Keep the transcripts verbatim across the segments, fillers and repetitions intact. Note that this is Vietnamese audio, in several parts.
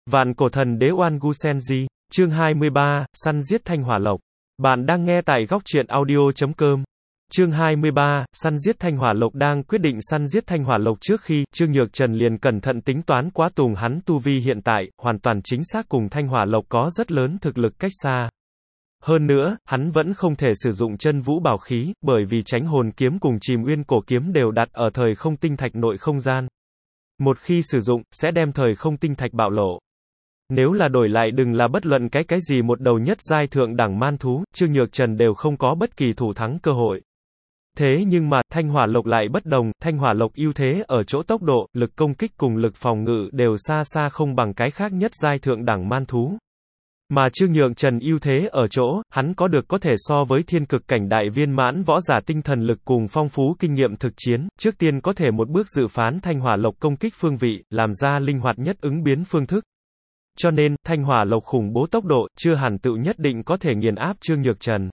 Vạn cổ thần đế Oan Gu Senji, chương hai mươi ba, săn giết Thanh Hỏa Lộc. Bạn đang nghe tại góc truyện audio chấm com. Chương hai mươi ba, săn giết Thanh Hỏa Lộc. Đang quyết định săn giết Thanh Hỏa Lộc trước khi, Trương Nhược Trần liền cẩn thận tính toán quá Tùng hắn tu vi hiện tại, hoàn toàn chính xác cùng Thanh Hỏa Lộc có rất lớn thực lực cách xa. Hơn nữa, hắn vẫn không thể sử dụng chân vũ bảo khí, bởi vì Chánh Hồn kiếm cùng Chìm Uyên Cổ kiếm đều đặt ở thời không tinh thạch nội không gian. Một khi sử dụng, sẽ đem thời không tinh thạch bạo lộ. Nếu là đổi lại đừng là bất luận cái cái gì một đầu nhất giai thượng đẳng man thú, Trương Nhược Trần đều không có bất kỳ thủ thắng cơ hội. Thế nhưng mà, Thanh Hỏa Lộc lại bất đồng, Thanh Hỏa Lộc ưu thế ở chỗ tốc độ, lực công kích cùng lực phòng ngự đều xa xa không bằng cái khác nhất giai thượng đẳng man thú. Mà Trương Nhược Trần ưu thế ở chỗ, hắn có được có thể so với thiên cực cảnh đại viên mãn võ giả tinh thần lực cùng phong phú kinh nghiệm thực chiến, trước tiên có thể một bước dự phán Thanh Hỏa Lộc công kích phương vị, làm ra linh hoạt nhất ứng biến phương thức. Cho nên, Thanh Hỏa Lộc khủng bố tốc độ, chưa hẳn tự nhất định có thể nghiền áp Trương Nhược Trần.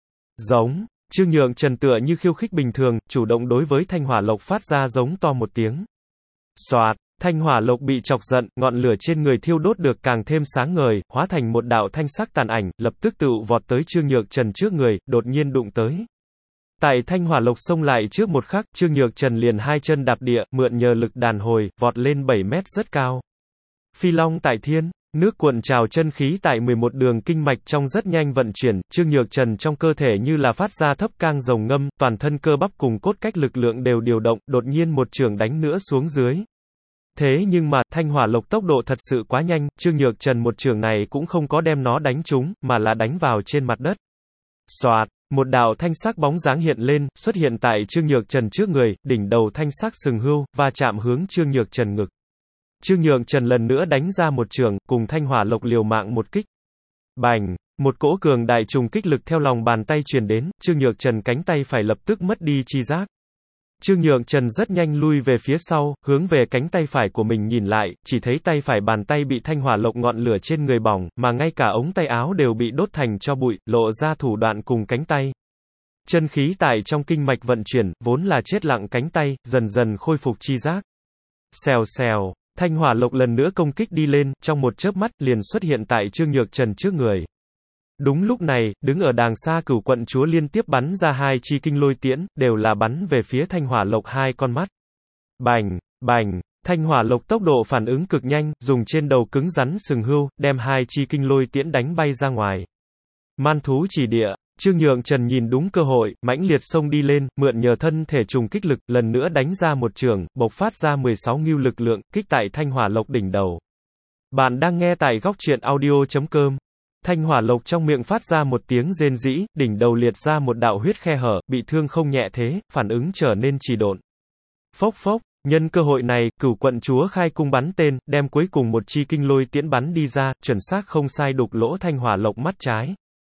Giống, Trương Nhược Trần tựa như khiêu khích bình thường, chủ động đối với Thanh Hỏa Lộc phát ra giống to một tiếng. Soạt, Thanh Hỏa Lộc bị chọc giận, ngọn lửa trên người thiêu đốt được càng thêm sáng ngời, hóa thành một đạo thanh sắc tàn ảnh, lập tức tựu vọt tới Trương Nhược Trần trước người, đột nhiên đụng tới. Tại Thanh Hỏa Lộc xông lại trước một khắc, Trương Nhược Trần liền hai chân đạp địa, mượn nhờ lực đàn hồi, vọt lên bảy mét rất cao. Phi Long tại thiên, nước cuộn trào chân khí tại mười một đường kinh mạch trong rất nhanh vận chuyển, Trương Nhược Trần trong cơ thể như là phát ra thấp cang rồng ngâm, toàn thân cơ bắp cùng cốt cách lực lượng đều điều động, đột nhiên một chưởng đánh nữa xuống dưới. Thế nhưng mà, Thanh Hỏa Lộc tốc độ thật sự quá nhanh, Trương Nhược Trần một chưởng này cũng không có đem nó đánh trúng, mà là đánh vào trên mặt đất. Soạt, một đạo thanh sắc bóng dáng hiện lên, xuất hiện tại Trương Nhược Trần trước người, đỉnh đầu thanh sắc sừng hươu, va chạm hướng Trương Nhược Trần ngực. Trương Nhược Trần lần nữa đánh ra một chưởng, cùng Thanh Hỏa Lộc liều mạng một kích. Bành, một cỗ cường đại trùng kích lực theo lòng bàn tay truyền đến, Trương Nhược Trần cánh tay phải lập tức mất đi chi giác. Trương Nhược Trần rất nhanh lui về phía sau, hướng về cánh tay phải của mình nhìn lại, chỉ thấy tay phải bàn tay bị Thanh Hỏa Lộc ngọn lửa trên người bỏng, mà ngay cả ống tay áo đều bị đốt thành tro bụi, lộ ra thủ đoạn cùng cánh tay. Chân khí tại trong kinh mạch vận chuyển, vốn là chết lặng cánh tay, dần dần khôi phục chi giác. Xèo xèo, Thanh Hỏa Lộc lần nữa công kích đi lên, trong một chớp mắt, liền xuất hiện tại Trương Nhược Trần trước người. Đúng lúc này, đứng ở đàng xa Cửu Quận Chúa liên tiếp bắn ra hai chi kinh lôi tiễn, đều là bắn về phía Thanh Hỏa Lộc hai con mắt. Bành, bành, Thanh Hỏa Lộc tốc độ phản ứng cực nhanh, dùng trên đầu cứng rắn sừng hươu, đem hai chi kinh lôi tiễn đánh bay ra ngoài. Man thú chỉ địa, Trương Nhược Trần nhìn đúng cơ hội, mãnh liệt xông đi lên, mượn nhờ thân thể trùng kích lực, lần nữa đánh ra một chưởng, bộc phát ra mười sáu ngưu lực lượng, kích tại Thanh Hỏa Lộc đỉnh đầu. Bạn đang nghe tại góc truyện audio chấm com. Thanh Hỏa Lộc trong miệng phát ra một tiếng rên rĩ, đỉnh đầu liệt ra một đạo huyết khe hở, bị thương không nhẹ thế, phản ứng trở nên trì độn. Phốc phốc, nhân cơ hội này, Cửu Quận Chúa khai cung bắn tên, đem cuối cùng một chi kinh lôi tiễn bắn đi ra, chuẩn xác không sai đục lỗ Thanh Hỏa Lộc mắt trái.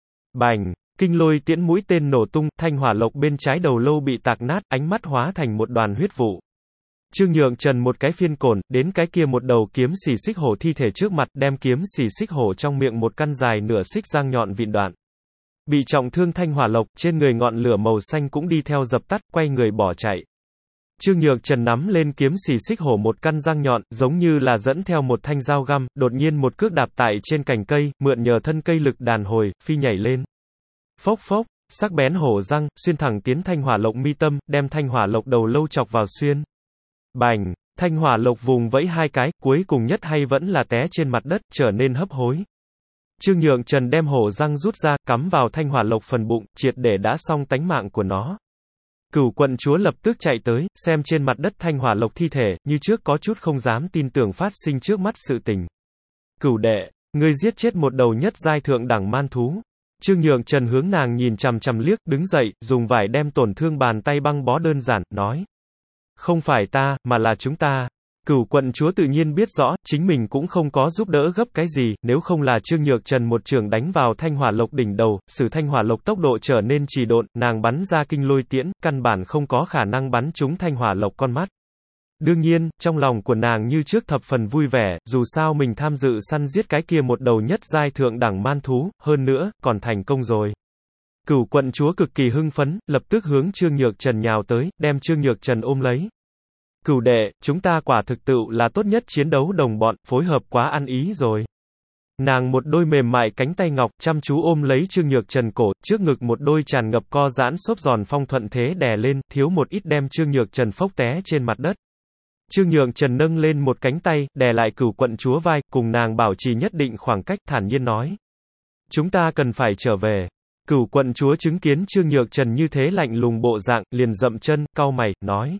Bành, kinh lôi tiễn mũi tên nổ tung, Thanh Hỏa Lộc bên trái đầu lâu bị tạc nát, ánh mắt hóa thành một đoàn huyết vụ. Trương Nhược Trần một cái phiên cổn, đến cái kia một đầu kiếm xỉ xích hổ thi thể trước mặt, đem kiếm xỉ xích hổ trong miệng một căn dài nửa xích răng nhọn vịn đoạn. Bị trọng thương Thanh Hỏa Lộc, trên người ngọn lửa màu xanh cũng đi theo dập tắt, quay người bỏ chạy. Trương Nhược Trần nắm lên kiếm xỉ xích hổ một căn răng nhọn, giống như là dẫn theo một thanh dao găm, đột nhiên một cước đạp tại trên cành cây, mượn nhờ thân cây lực đàn hồi, phi nhảy lên. Phốc phốc, sắc bén hổ răng, xuyên thẳng tiến Thanh Hỏa Lộc mi tâm, đem Thanh Hỏa Lộc đầu lâu chọc vào xuyên. Bành, Thanh Hỏa Lộc vùng vẫy hai cái, cuối cùng nhất hay vẫn là té trên mặt đất, trở nên hấp hối. Trương Nhược Trần đem hổ răng rút ra, cắm vào Thanh Hỏa Lộc phần bụng, triệt để đã xong tánh mạng của nó. Cửu Quận Chúa lập tức chạy tới, xem trên mặt đất Thanh Hỏa Lộc thi thể, như trước có chút không dám tin tưởng phát sinh trước mắt sự tình. Cửu đệ, ngươi giết chết một đầu nhất giai thượng đẳng man thú. Trương Nhược Trần hướng nàng nhìn chằm chằm liếc, đứng dậy, dùng vải đem tổn thương bàn tay băng bó đơn giản, nói. Không phải ta, mà là chúng ta. Cửu Quận Chúa tự nhiên biết rõ, chính mình cũng không có giúp đỡ gấp cái gì, nếu không là Trương Nhược Trần một chưởng đánh vào Thanh Hỏa Lộc đỉnh đầu,使Thanh Hỏa Lộc tốc độ trở nên trì độn, nàng bắn ra kinh lôi tiễn, căn bản không có khả năng bắn trúng Thanh Hỏa Lộc con mắt. Đương nhiên, trong lòng của nàng như trước thập phần vui vẻ, dù sao mình tham dự săn giết cái kia một đầu nhất giai thượng đẳng man thú, hơn nữa, còn thành công rồi. Cửu Quận Chúa cực kỳ hưng phấn, lập tức hướng Trương Nhược Trần nhào tới, đem Trương Nhược Trần ôm lấy. Cửu đệ, chúng ta quả thực tựu là tốt nhất chiến đấu đồng bọn, phối hợp quá ăn ý rồi. Nàng một đôi mềm mại cánh tay ngọc, chăm chú ôm lấy Trương Nhược Trần cổ, trước ngực một đôi tràn ngập co giãn xốp giòn phong thuận thế đè lên, thiếu một ít đem Trương Nhược Trần phốc té trên mặt đất. Trương Nhược Trần nâng lên một cánh tay, đè lại Cửu quận chúa vai, cùng nàng bảo trì nhất định khoảng cách, thản nhiên nói. Chúng ta cần phải trở về. Cửu quận chúa chứng kiến Trương Nhược Trần như thế lạnh lùng bộ dạng, liền dậm chân, cau mày, nói.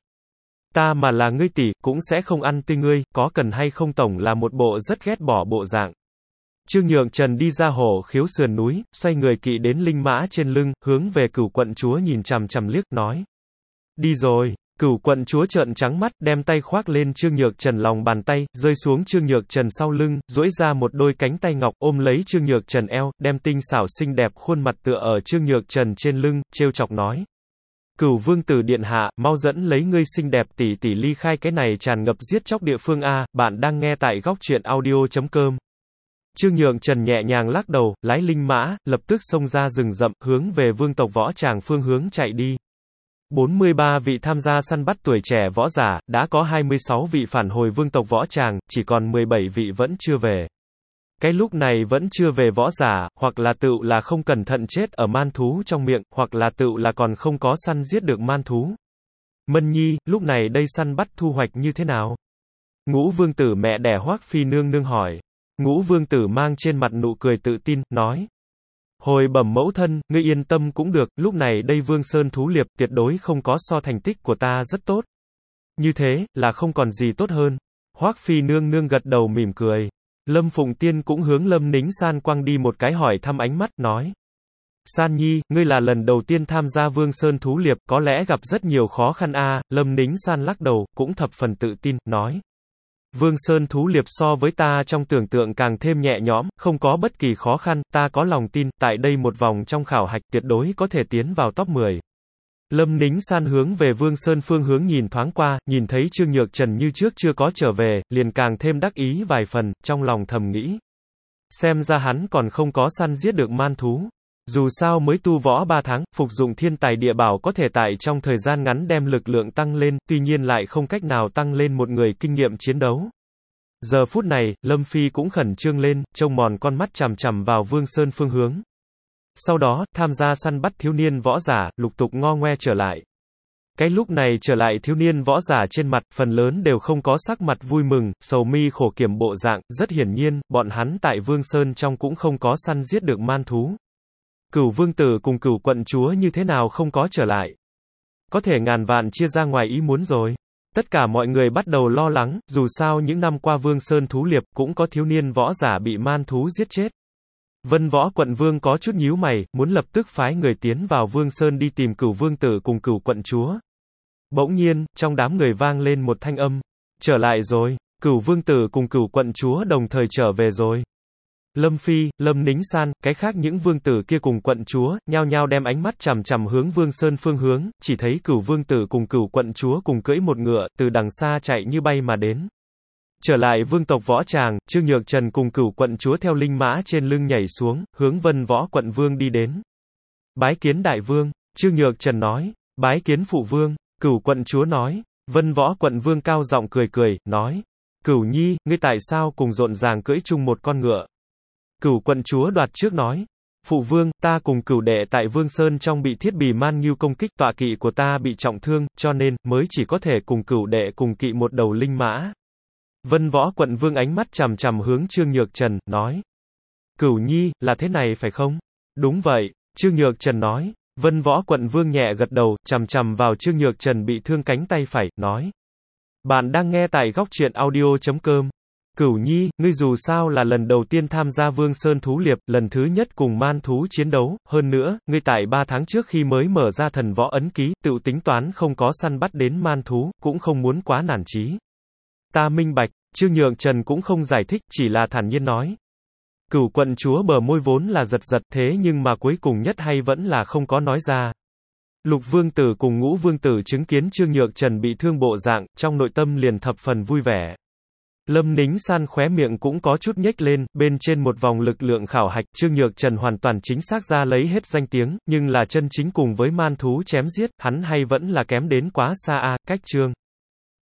Ta mà là ngươi tỷ, cũng sẽ không ăn tươi ngươi, có cần hay không tổng là một bộ rất ghét bỏ bộ dạng. Trương Nhược Trần đi ra hổ khiếu sườn núi, xoay người kỵ đến linh mã trên lưng, hướng về Cửu quận chúa nhìn chằm chằm liếc, nói. Đi rồi. Cửu quận chúa trợn trắng mắt, đem tay khoác lên Trương Nhược Trần lòng bàn tay, rơi xuống Trương Nhược Trần sau lưng, duỗi ra một đôi cánh tay ngọc, ôm lấy Trương Nhược Trần eo, đem tinh xảo xinh đẹp khuôn mặt tựa ở Trương Nhược Trần trên lưng, trêu chọc nói. Cửu vương tử điện hạ, mau dẫn lấy ngươi xinh đẹp tỷ tỷ ly khai cái này tràn ngập giết chóc địa phương a, bạn đang nghe tại góc truyện audio chấm com. Trương Nhược Trần nhẹ nhàng lắc đầu, lái linh mã, lập tức xông ra rừng rậm, hướng về vương tộc võ tràng phương hướng chạy đi. bốn mươi ba vị tham gia săn bắt tuổi trẻ võ giả, đã có hai mươi sáu vị phản hồi vương tộc võ tràng, chỉ còn mười bảy vị vẫn chưa về. Cái lúc này vẫn chưa về võ giả, hoặc là tựu là không cẩn thận chết ở man thú trong miệng, hoặc là tựu là còn không có săn giết được man thú. Mân Nhi, lúc này đây săn bắt thu hoạch như thế nào? Ngũ vương tử mẹ đẻ Hoắc Phi nương nương hỏi. Ngũ vương tử mang trên mặt nụ cười tự tin, nói. Hồi bẩm mẫu thân, ngươi yên tâm cũng được, lúc này đây Vương Sơn thú liệp, tuyệt đối không có so thành tích của ta rất tốt. Như thế, là không còn gì tốt hơn. Hoắc Phi nương nương gật đầu mỉm cười. Lâm Phụng Tiên cũng hướng Lâm Nính San quăng đi một cái hỏi thăm ánh mắt, nói. San Nhi, ngươi là lần đầu tiên tham gia Vương Sơn thú liệp, có lẽ gặp rất nhiều khó khăn a. Lâm Nính San lắc đầu, cũng thập phần tự tin, nói. Vương Sơn thú liệp so với ta trong tưởng tượng càng thêm nhẹ nhõm, không có bất kỳ khó khăn, ta có lòng tin, tại đây một vòng trong khảo hạch tuyệt đối có thể tiến vào top mười. Lâm Nính San hướng về Vương Sơn phương hướng nhìn thoáng qua, nhìn thấy Trương Nhược Trần như trước chưa có trở về, liền càng thêm đắc ý vài phần, trong lòng thầm nghĩ. Xem ra hắn còn không có săn giết được man thú. Dù sao mới tu võ ba tháng, phục dụng thiên tài địa bảo có thể tại trong thời gian ngắn đem lực lượng tăng lên, tuy nhiên lại không cách nào tăng lên một người kinh nghiệm chiến đấu. Giờ phút này, Lâm Phi cũng khẩn trương lên, trông mòn con mắt chằm chằm vào Vương Sơn phương hướng. Sau đó, tham gia săn bắt thiếu niên võ giả, lục tục ngo ngoe trở lại. Cái lúc này trở lại thiếu niên võ giả trên mặt, phần lớn đều không có sắc mặt vui mừng, sầu mi khổ kiểm bộ dạng, rất hiển nhiên, bọn hắn tại Vương Sơn trong cũng không có săn giết được man thú. Cửu vương tử cùng Cửu quận chúa như thế nào không có trở lại. Có thể ngàn vạn chia ra ngoài ý muốn rồi. Tất cả mọi người bắt đầu lo lắng, dù sao những năm qua Vương Sơn thú liệp cũng có thiếu niên võ giả bị man thú giết chết. Vân Võ quận vương có chút nhíu mày, muốn lập tức phái người tiến vào Vương Sơn đi tìm Cửu vương tử cùng Cửu quận chúa. Bỗng nhiên, trong đám người vang lên một thanh âm. Trở lại rồi, Cửu vương tử cùng Cửu quận chúa đồng thời trở về rồi. Lâm Phi, Lâm Nính San, cái khác những vương tử kia cùng quận chúa, nhao nhao đem ánh mắt chằm chằm hướng Vương Sơn phương hướng, chỉ thấy Cửu vương tử cùng Cửu quận chúa cùng cưỡi một ngựa, từ đằng xa chạy như bay mà đến. Trở lại vương tộc võ tràng, Trương Nhược Trần cùng Cửu quận chúa theo linh mã trên lưng nhảy xuống, hướng Vân Võ quận vương đi đến. Bái kiến đại vương, Trương Nhược Trần nói. Bái kiến phụ vương, Cửu quận chúa nói. Vân Võ quận vương cao giọng cười cười, nói. Cửu nhi, ngươi tại sao cùng rộn ràng cưỡi chung một con ngựa? Cửu quận chúa đoạt trước nói. Phụ vương, ta cùng Cửu đệ tại Vương Sơn trong bị thiết bì man ngưu công kích, tọa kỵ của ta bị trọng thương, cho nên, mới chỉ có thể cùng Cửu đệ cùng kỵ một đầu linh mã. Vân Võ quận vương ánh mắt chằm chằm hướng Trương Nhược Trần, nói. Cửu nhi, là thế này phải không? Đúng vậy, Trương Nhược Trần nói. Vân Võ quận vương nhẹ gật đầu, chằm chằm vào Trương Nhược Trần bị thương cánh tay phải, nói. Bạn đang nghe tại góc truyện audio chấm com. Cửu nhi, ngươi dù sao là lần đầu tiên tham gia Vương Sơn thú liệp, lần thứ nhất cùng man thú chiến đấu, hơn nữa, ngươi tại ba tháng trước khi mới mở ra thần võ ấn ký, tự tính toán không có săn bắt đến man thú, cũng không muốn quá nản chí. Ta minh bạch, Trương Nhược Trần cũng không giải thích, chỉ là thản nhiên nói. Cửu quận chúa bờ môi vốn là giật giật, thế nhưng mà cuối cùng nhất hay vẫn là không có nói ra. Lục vương tử cùng Ngũ vương tử chứng kiến Trương Nhược Trần bị thương bộ dạng, trong nội tâm liền thập phần vui vẻ. Lâm Nính San khóe miệng cũng có chút nhếch lên, bên trên một vòng lực lượng khảo hạch, Trương Nhược Trần hoàn toàn chính xác ra lấy hết danh tiếng, nhưng là chân chính cùng với man thú chém giết, hắn hay vẫn là kém đến quá xa a, cách Trương